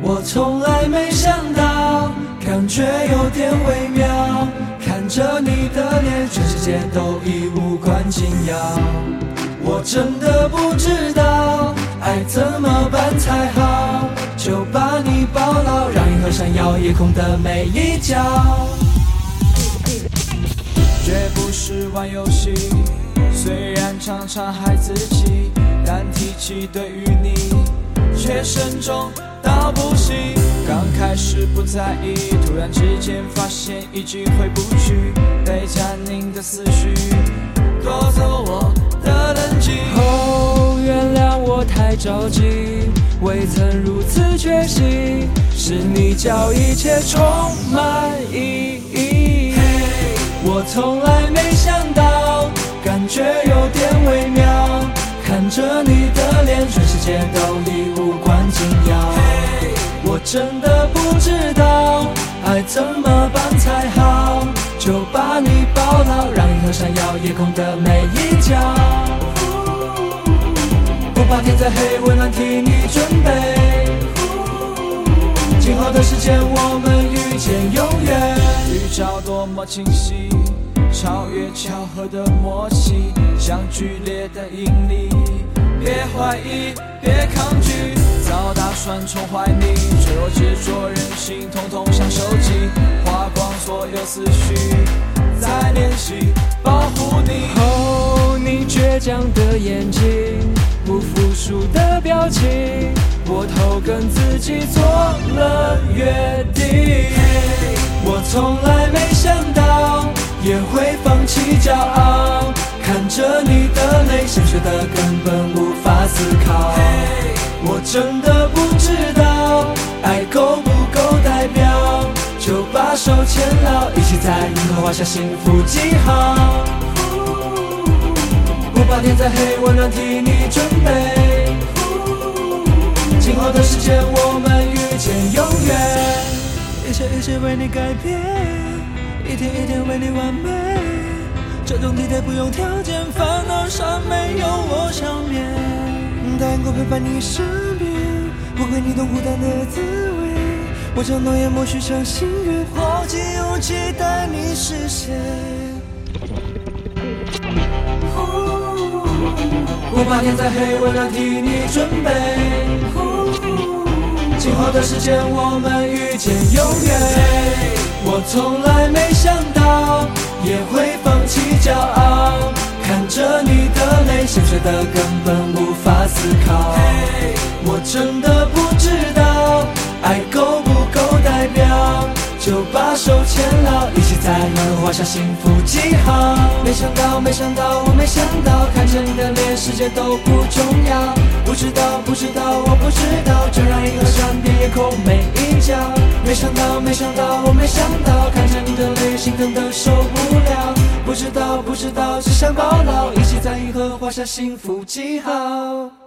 我从来没想到，感觉有点微妙。看着你的脸，全世界都已无关紧要。我真的不知道爱怎么办才好，就把你抱牢，让银河闪耀夜空的每一角。绝不是玩游戏，虽然常常害自己，但提起对于你却慎重到不行。刚开始不在意，突然之间发现已经回不去，被占领的思绪夺走我的冷静。哦，原谅我太着急，未曾如此决心，是你叫一切充满意义。我从来没想到，感觉有点微妙。看着你的脸，全世界都已无关紧要。我真的不知道爱怎么办才好，就把你抱牢，让银河闪耀夜空的每一角。不怕天再黑，温暖替你准备。今后的时间，我们遇见永远。预兆多么清晰，超越巧合的默契，像剧烈的引力。别怀疑，别抗拒，早打算宠坏你，脆弱执着任性，统统想收集，花光所有思绪，再练习保护你。哦，你倔强的眼睛，不服输的表情，我偷跟自己做了约定。我从来没想到也会放弃骄傲，看着你的泪，鲜血的根本无法思考。我真的不知道爱够不够代表，就把手牵牢，一起在银河画下幸福记号。不怕天再黑，温暖替你准备。今后的时间，我们遇见永远。一切一切为你改变，一天一天为你完美。这种体贴不用条件，烦恼上没有我上面。答应过陪伴你身边，不会你懂孤单的滋味。我将诺言默许成心愿，花尽勇气带你实现。不怕天再黑，温暖替你准备。今后的时间，我们遇见永远。我从来没想到也会放弃骄傲，看着你的泪，鲜血的根本无法思考。我真的不知道爱够不够代表，就把手牵牢，一起在银河画下幸福记号。没想到，没想到，我没想到，看着你的脸，世界都不重要。不知道，不知道，我不知道，就让银河闪遍夜空每一角。没想到，没想到，我没想到，看着你的泪，心疼的受不了。不知道，不知道，只想抱牢，一起在银河画下幸福记号。